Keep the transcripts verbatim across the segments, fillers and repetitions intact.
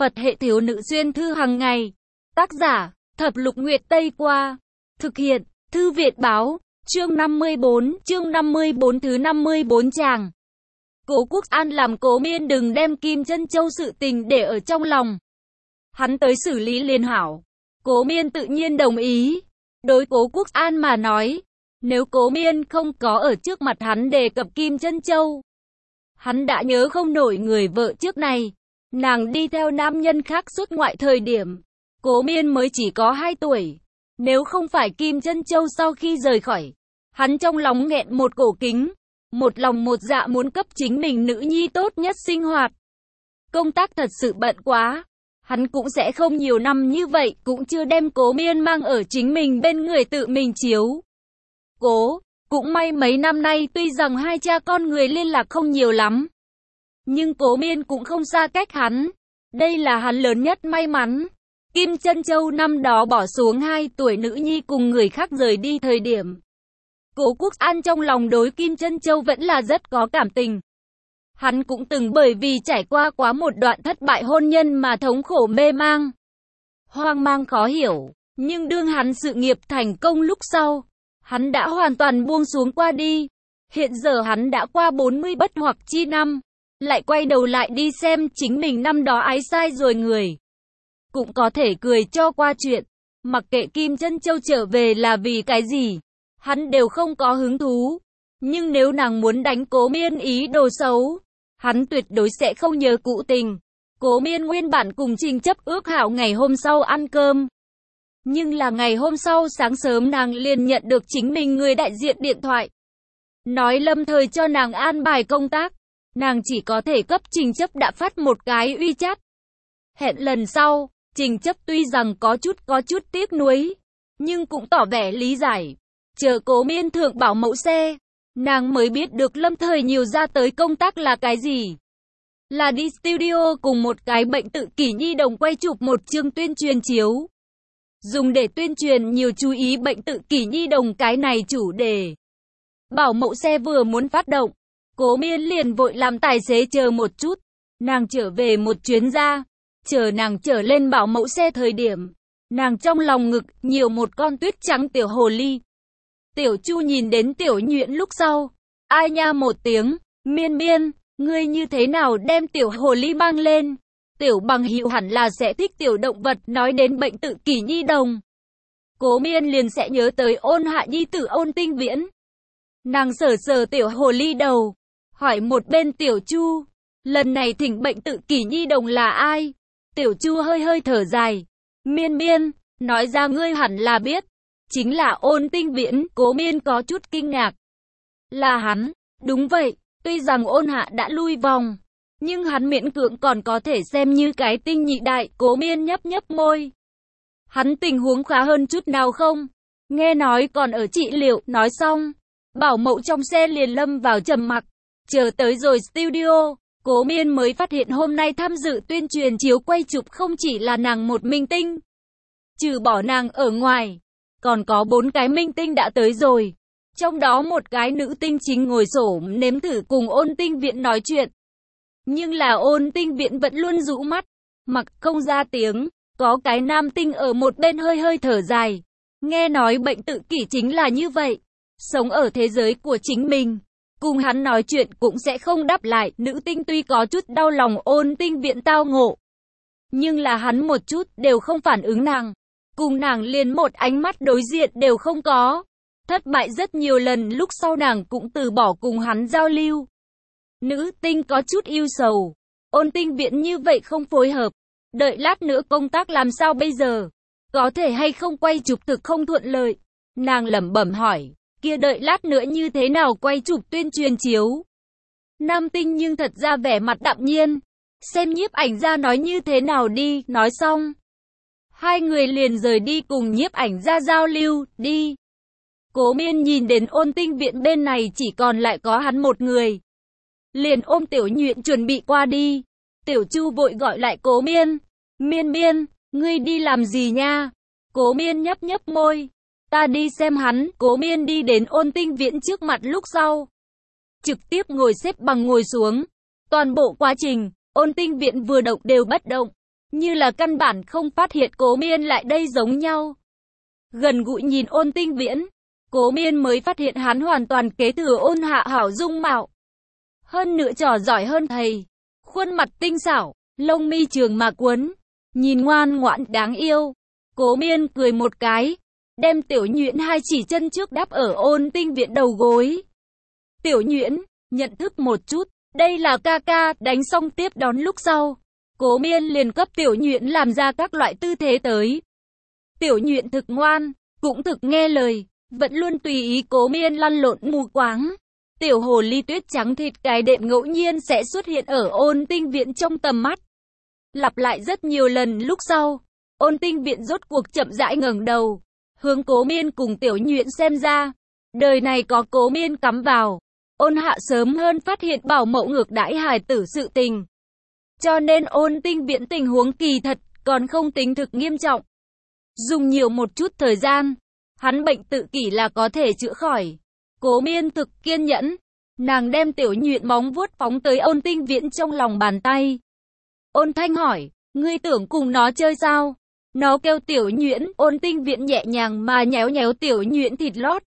Phật hệ thiếu nữ xuyên thư hàng ngày. Tác giả, Thập Lục Nguyệt Tây Qua. Thực hiện, Thư Việt Báo. Chương năm mươi bốn, chương năm mươi bốn thứ năm mươi bốn tràng. Cố Quốc An làm Cố Miên đừng đem Kim Chân Châu sự tình để ở trong lòng. Hắn tới xử lý liền hảo. Cố Miên tự nhiên đồng ý. Đối Cố Quốc An mà nói, nếu Cố Miên không có ở trước mặt hắn đề cập Kim Chân Châu, hắn đã nhớ không nổi người vợ trước này. Nàng đi theo nam nhân khác xuất ngoại thời điểm, Cố Miên mới chỉ có hai tuổi. Nếu không phải Kim Chân Châu sau khi rời khỏi, hắn trong lòng nghẹn một cổ kính, một lòng một dạ muốn cấp chính mình nữ nhi tốt nhất sinh hoạt. Công tác thật sự bận quá, hắn cũng sẽ không nhiều năm như vậy, cũng chưa đem Cố Miên mang ở chính mình bên người tự mình chiếu. Cố, cũng may mấy năm nay tuy rằng hai cha con người liên lạc không nhiều lắm, nhưng Cố Miên cũng không xa cách hắn. Đây là hắn lớn nhất may mắn. Kim Chân Châu năm đó bỏ xuống hai tuổi nữ nhi cùng người khác rời đi thời điểm, Cố Quốc An trong lòng đối Kim Chân Châu vẫn là rất có cảm tình. Hắn cũng từng bởi vì trải qua quá một đoạn thất bại hôn nhân mà thống khổ mê mang, hoang mang khó hiểu. Nhưng đương hắn sự nghiệp thành công lúc sau, hắn đã hoàn toàn buông xuống qua đi. Hiện giờ hắn đã qua bốn mươi bất hoặc chi năm, lại quay đầu lại đi xem chính mình năm đó ái sai rồi người, cũng có thể cười cho qua chuyện. Mặc kệ Kim Chân Châu trở về là vì cái gì, hắn đều không có hứng thú. Nhưng nếu nàng muốn đánh Cố Miên ý đồ xấu, hắn tuyệt đối sẽ không nhớ cũ tình. Cố Miên nguyên bản cùng Trình Chấp ước hảo ngày hôm sau ăn cơm. Nhưng là ngày hôm sau sáng sớm nàng liền nhận được chính mình người đại diện điện thoại, nói lâm thời cho nàng an bài công tác. Nàng chỉ có thể cấp Trình Chấp đã phát một cái uy chat. Hẹn lần sau. Trình Chấp tuy rằng có chút có chút tiếc nuối, nhưng cũng tỏ vẻ lý giải. Chờ Cố Miên thượng bảo mẫu xe, nàng mới biết được lâm thời nhiều ra tới công tác là cái gì. Là đi studio cùng một cái bệnh tự kỷ nhi đồng quay chụp một chương tuyên truyền chiếu, dùng để tuyên truyền nhiều chú ý bệnh tự kỷ nhi đồng cái này chủ đề. Bảo mẫu xe vừa muốn phát động, Cố Miên liền vội làm tài xế chờ một chút. Nàng trở về một chuyến ra. Chờ nàng trở lên bảo mẫu xe thời điểm, nàng trong lòng ngực nhiều một con tuyết trắng tiểu hồ ly. Tiểu Chu nhìn đến Tiểu Nhuyễn lúc sau, ai nha một tiếng, Miên Miên, ngươi như thế nào đem tiểu hồ ly mang lên? Tiểu bằng hữu hẳn là sẽ thích tiểu động vật. Nói đến bệnh tự kỷ nhi đồng, Cố Miên liền sẽ nhớ tới Ôn Hạ nhi tử Ôn Tinh Viễn. Nàng sờ sờ tiểu hồ ly đầu, hỏi một bên Tiểu Chu, lần này thỉnh bệnh tự kỷ nhi đồng là ai? Tiểu Chu hơi hơi thở dài, Miên Miên, nói ra ngươi hẳn là biết, chính là Ôn Tinh Viễn. Cố Miên có chút kinh ngạc. Là hắn? Đúng vậy, tuy rằng Ôn Hạ đã lui vòng, nhưng hắn miễn cưỡng còn có thể xem như cái tinh nhị đại. Cố Miên nhấp nhấp môi. Hắn tình huống khá hơn chút nào không? Nghe nói còn ở trị liệu. Nói xong, bảo mẫu trong xe liền lâm vào trầm mặc. Chờ tới rồi studio, Cố Miên mới phát hiện hôm nay tham dự tuyên truyền chiếu quay chụp không chỉ là nàng một minh tinh. Trừ bỏ nàng ở ngoài, còn có bốn cái minh tinh đã tới rồi. Trong đó một cái nữ tinh chính ngồi xổm nếm thử cùng Ôn Tinh Viễn nói chuyện. Nhưng là Ôn Tinh Viễn vẫn luôn rũ mắt, mặc không ra tiếng. Có cái nam tinh ở một bên hơi hơi thở dài. Nghe nói bệnh tự kỷ chính là như vậy, sống ở thế giới của chính mình, cùng hắn nói chuyện cũng sẽ không đáp lại. Nữ tinh tuy có chút đau lòng Ôn Tinh Viễn tao ngộ, nhưng là hắn một chút đều không phản ứng nàng. Cùng nàng liền một ánh mắt đối diện đều không có. Thất bại rất nhiều lần lúc sau nàng cũng từ bỏ cùng hắn giao lưu. Nữ tinh có chút ưu sầu. Ôn Tinh Viễn như vậy không phối hợp, đợi lát nữa công tác làm sao bây giờ? Có thể hay không quay chụp thực không thuận lợi? Nàng lẩm bẩm hỏi. Kia đợi lát nữa như thế nào quay chụp tuyên truyền chiếu? Nam tinh nhưng thật ra vẻ mặt đạm nhiên. Xem nhiếp ảnh gia nói như thế nào đi. Nói xong, hai người liền rời đi cùng nhiếp ảnh gia giao lưu. Đi. Cố Miên nhìn đến Ôn Tinh Viễn bên này chỉ còn lại có hắn một người, liền ôm Tiểu Nhuyễn chuẩn bị qua đi. Tiểu Chu vội gọi lại Cố Miên. Miên Miên, ngươi đi làm gì nha? Cố Miên nhấp nhấp môi. Ta đi xem hắn. Cố Miên đi đến Ôn Tinh Viễn trước mặt lúc sau, trực tiếp ngồi xếp bằng ngồi xuống. Toàn bộ quá trình, Ôn Tinh Viễn vừa động đều bất động. như là căn bản không phát hiện Cố Miên lại đây giống nhau. Gần gũi nhìn Ôn Tinh Viễn, Cố Miên mới phát hiện hắn hoàn toàn kế thừa Ôn Hạ hảo dung mạo. Hơn nữa trò giỏi hơn thầy, khuôn mặt tinh xảo, lông mi trường mà cuốn, nhìn ngoan ngoãn đáng yêu. Cố Miên cười một cái, đem Tiểu Nhuyễn hai chỉ chân trước đắp ở Ôn Tinh Viễn đầu gối. Tiểu Nhuyễn, nhận thức một chút, đây là ca ca. Đánh xong tiếp đón lúc sau, Cố Miên liền cấp Tiểu Nhuyễn làm ra các loại tư thế tới. Tiểu Nhuyễn thực ngoan, cũng thực nghe lời, vẫn luôn tùy ý Cố Miên lăn lộn mù quáng. Tiểu hồ ly tuyết trắng thịt cái đệm ngẫu nhiên sẽ xuất hiện ở Ôn Tinh Viễn trong tầm mắt. Lặp lại rất nhiều lần lúc sau, Ôn Tinh Viễn rốt cuộc chậm rãi ngẩng đầu, hướng Cố Miên cùng Tiểu Nhuyễn xem ra. Đời này có Cố Miên cắm vào, Ôn Hạ sớm hơn phát hiện bảo mẫu ngược đãi hài tử sự tình. Cho nên Ôn Tinh Viễn tình huống kỳ thật còn không tính thực nghiêm trọng. Dùng nhiều một chút thời gian, hắn bệnh tự kỷ là có thể chữa khỏi. Cố Miên thực kiên nhẫn, nàng đem Tiểu Nhuyễn móng vuốt phóng tới Ôn Tinh Viễn trong lòng bàn tay. Ôn Thanh hỏi, ngươi tưởng cùng nó chơi sao? Nó kêu Tiểu Nhuyễn. Ôn Tinh Viễn nhẹ nhàng mà nhéo nhéo Tiểu Nhuyễn thịt lót.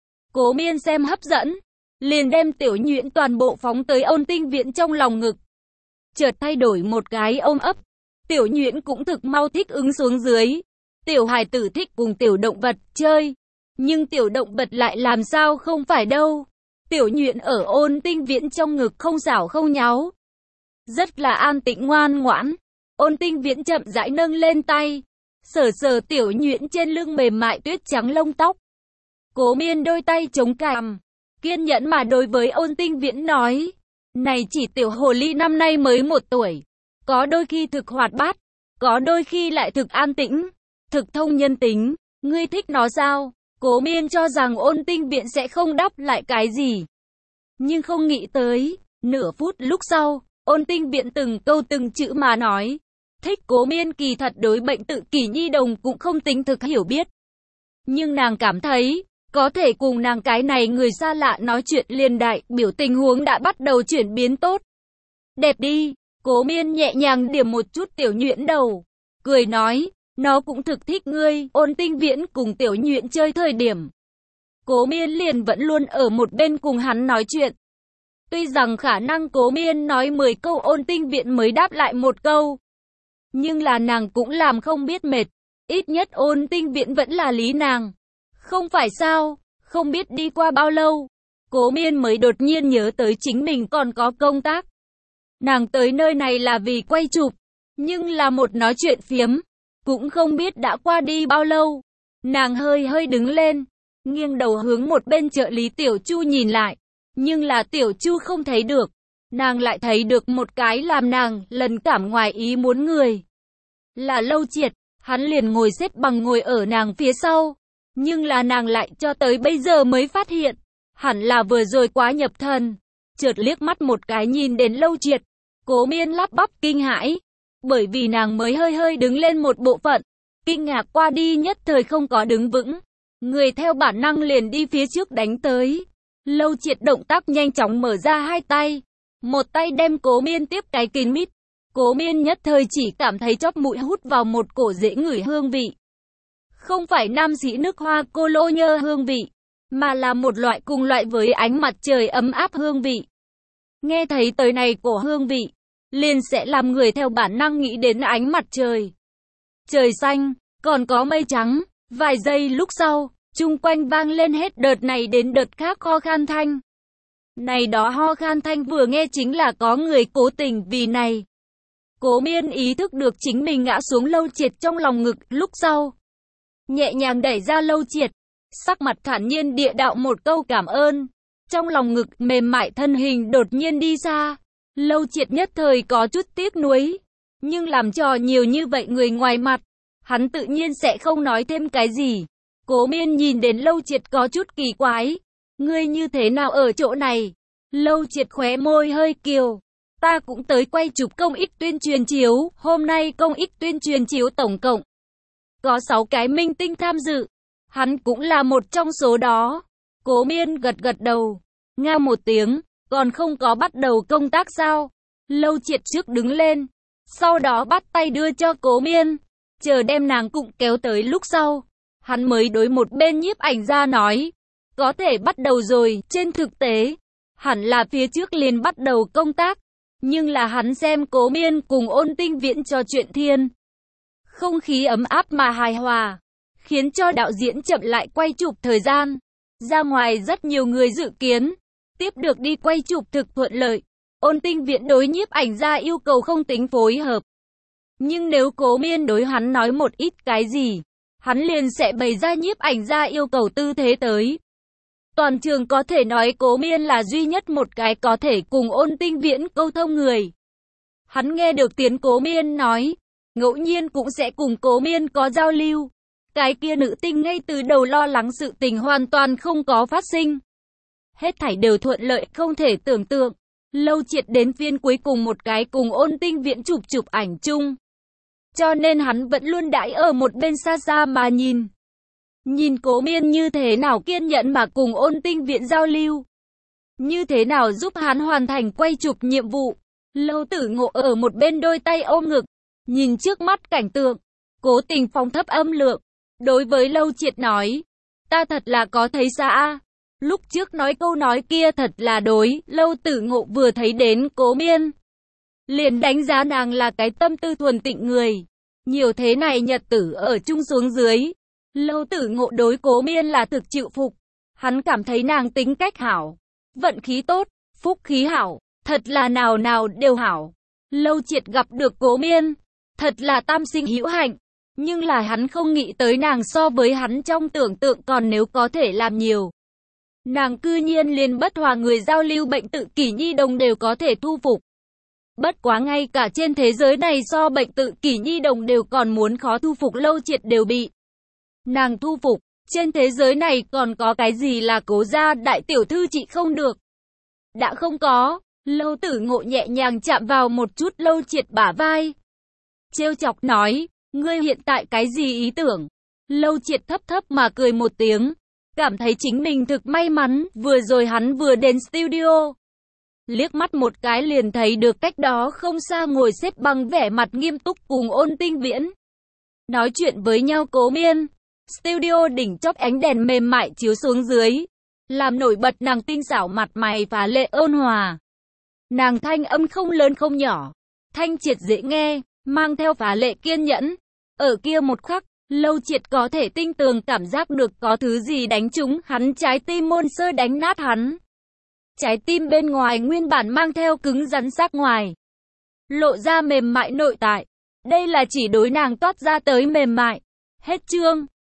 Cố Miên xem hấp dẫn, liền đem Tiểu Nhuyễn toàn bộ phóng tới Ôn Tinh Viễn trong lòng ngực. Chợt thay đổi một cái ôm ấp, Tiểu Nhuyễn cũng thực mau thích ứng xuống dưới. Tiểu hài tử thích cùng tiểu động vật chơi, nhưng tiểu động vật lại làm sao không phải đâu. Tiểu Nhuyễn ở Ôn Tinh Viễn trong ngực không xảo không nháo, rất là an tĩnh ngoan ngoãn. Ôn Tinh Viễn chậm rãi nâng lên tay, sờ sờ Tiểu Nhuyễn trên lưng mềm mại tuyết trắng lông tóc. Cố Miên đôi tay chống cằm, kiên nhẫn mà đối với Ôn Tinh Viễn nói, này chỉ tiểu hồ ly năm nay mới một tuổi, có đôi khi thực hoạt bát, có đôi khi lại thực an tĩnh, thực thông nhân tính, ngươi thích nó sao? Cố Miên cho rằng Ôn Tinh Viễn sẽ không đáp lại cái gì, nhưng không nghĩ tới, nửa phút lúc sau, Ôn Tinh Viễn từng câu từng chữ mà nói, thích. Cố Miên kỳ thật đối bệnh tự kỷ nhi đồng cũng không tính thực hiểu biết, nhưng nàng cảm thấy, có thể cùng nàng cái này người xa lạ nói chuyện liền đại biểu tình huống đã bắt đầu chuyển biến tốt. Đẹp đi. Cố Miên nhẹ nhàng điểm một chút Tiểu Nhuyễn đầu, cười nói, nó cũng thực thích ngươi. Ôn Tinh Viễn cùng Tiểu Nhuyễn chơi thời điểm, Cố Miên liền vẫn luôn ở một bên cùng hắn nói chuyện. Tuy rằng khả năng Cố Miên nói mười câu Ôn Tinh Viễn mới đáp lại một câu, nhưng là nàng cũng làm không biết mệt, ít nhất Ôn Tinh Viễn vẫn là lý nàng. Không phải sao? Không biết đi qua bao lâu, Cố Miên mới đột nhiên nhớ tới chính mình còn có công tác. Nàng tới nơi này là vì quay chụp, nhưng là một nói chuyện phiếm, cũng không biết đã qua đi bao lâu. Nàng hơi hơi đứng lên, nghiêng đầu hướng một bên trợ lý Tiểu Chu nhìn lại, nhưng là Tiểu Chu không thấy được. Nàng lại thấy được một cái làm nàng lần cảm ngoài ý muốn người. Là Lâu Triệt, hắn liền ngồi xếp bằng ngồi ở nàng phía sau. Nhưng là nàng lại cho tới bây giờ mới phát hiện, hẳn là vừa rồi quá nhập thần. Chợt liếc mắt một cái nhìn đến Lâu Triệt, Cố Miên lắp bắp kinh hãi, bởi vì nàng mới hơi hơi đứng lên một bộ phận, kinh ngạc qua đi nhất thời không có đứng vững, người theo bản năng liền đi phía trước đánh tới. Lâu Triệt động tác nhanh chóng mở ra hai tay, một tay đem Cố Miên tiếp cái kín mít. Cố Miên nhất thời chỉ cảm thấy chóp mũi hút vào một cổ dễ ngửi hương vị. Không phải nam sĩ nước hoa cô lô nhơ hương vị, mà là một loại cùng loại với ánh mặt trời ấm áp hương vị. Nghe thấy tới này cổ hương vị, liền sẽ làm người theo bản năng nghĩ đến ánh mặt trời. Trời xanh, còn có mây trắng. Vài giây lúc sau, chung quanh vang lên hết đợt này đến đợt khác ho khan thanh. Này đó ho khan thanh vừa nghe chính là có người cố tình vì này. Cố Miên ý thức được chính mình ngã xuống Lâu Triệt trong lòng ngực lúc sau, nhẹ nhàng đẩy ra Lâu Triệt, sắc mặt thản nhiên địa đạo một câu cảm ơn. Trong lòng ngực mềm mại thân hình đột nhiên đi xa. Lâu Triệt nhất thời có chút tiếc nuối, nhưng làm trò nhiều như vậy người ngoài mặt, hắn tự nhiên sẽ không nói thêm cái gì. Cố Miên nhìn đến Lâu Triệt có chút kỳ quái, ngươi như thế nào ở chỗ này? Lâu Triệt khóe môi hơi kiều, ta cũng tới quay chụp công ích tuyên truyền chiếu, hôm nay công ích tuyên truyền chiếu tổng cộng có sáu cái minh tinh tham dự, hắn cũng là một trong số đó. Cố Miên gật gật đầu, nga một tiếng, còn không có bắt đầu công tác sao? Lâu Triệt trước đứng lên, sau đó bắt tay đưa cho Cố Miên, chờ đem nàng cũng kéo tới lúc sau. Hắn mới đối một bên nhiếp ảnh gia nói, có thể bắt đầu rồi. Trên thực tế, hẳn là phía trước liền bắt đầu công tác, nhưng là hắn xem Cố Miên cùng Ôn Tinh Viễn trò chuyện thiên. Không khí ấm áp mà hài hòa, khiến cho đạo diễn chậm lại quay chụp thời gian. Ra ngoài rất nhiều người dự kiến, tiếp được đi quay chụp thực thuận lợi. Ôn Tinh Viễn đối nhiếp ảnh gia yêu cầu không tính phối hợp. Nhưng nếu Cố Miên đối hắn nói một ít cái gì, hắn liền sẽ bày ra nhiếp ảnh gia yêu cầu tư thế tới. Toàn trường có thể nói Cố Miên là duy nhất một cái có thể cùng Ôn Tinh Viễn câu thông người. Hắn nghe được tiếng Cố Miên nói, ngẫu nhiên cũng sẽ cùng Cố Miên có giao lưu. Cái kia nữ tinh ngay từ đầu lo lắng sự tình hoàn toàn không có phát sinh. Hết thảy đều thuận lợi không thể tưởng tượng. Lâu Triệt đến phiên cuối cùng một cái cùng Ôn Tinh Viễn chụp chụp ảnh chung. Cho nên hắn vẫn luôn đãi ở một bên xa xa mà nhìn. Nhìn Cố Miên như thế nào kiên nhẫn mà cùng Ôn Tinh Viễn giao lưu. Như thế nào giúp hắn hoàn thành quay chụp nhiệm vụ. Lâu Tử Ngộ ở một bên đôi tay ôm ngực. Nhìn trước mắt cảnh tượng. Cố tình phóng thấp âm lượng. Đối với Lâu Triệt nói. Ta thật là có thấy xa. Lúc trước nói câu nói kia thật là đối. Lâu Tử Ngộ vừa thấy đến Cố Miên, liền đánh giá nàng là cái tâm tư thuần tịnh người. Nhiều thế này nhật tử ở chung xuống dưới. Lâu Tử Ngộ đối Cố Miên là thực chịu phục. Hắn cảm thấy nàng tính cách hảo, vận khí tốt, phúc khí hảo, thật là nào nào đều hảo. Lâu Triệt gặp được Cố Miên, thật là tam sinh hữu hạnh. Nhưng là hắn không nghĩ tới nàng so với hắn trong tưởng tượng còn nếu có thể làm nhiều. Nàng cư nhiên liền bất hòa người giao lưu bệnh tự kỷ nhi đồng đều có thể thu phục. Bất quá ngay cả trên thế giới này so bệnh tự kỷ nhi đồng đều còn muốn khó thu phục Lâu Triệt đều bị nàng thu phục. Trên thế giới này còn có cái gì là Cố gia đại tiểu thư trị không được? Đã không có. Lâu Tử Ngộ nhẹ nhàng chạm vào một chút Lâu Triệt bả vai, trêu chọc nói, ngươi hiện tại cái gì ý tưởng? Lâu Triệt thấp thấp mà cười một tiếng, cảm thấy chính mình thực may mắn. Vừa rồi hắn vừa đến studio, liếc mắt một cái liền thấy được cách đó không xa ngồi xếp bằng vẻ mặt nghiêm túc cùng Ôn Tinh Viễn nói chuyện với nhau Cố Miên. Studio đỉnh chóp ánh đèn mềm mại chiếu xuống dưới, làm nổi bật nàng tinh xảo mặt mày phá lệ ôn hòa. Nàng thanh âm không lớn không nhỏ, thanh triệt dễ nghe, mang theo phá lệ kiên nhẫn. Ở kia một khắc, Lâu Triệt có thể tinh tường cảm giác được có thứ gì đánh trúng hắn trái tim, môn sơ đánh nát hắn. Trái tim bên ngoài nguyên bản mang theo cứng rắn sắc ngoài, lộ ra mềm mại nội tại. Đây là chỉ đối nàng toát ra tới mềm mại. Hết chương.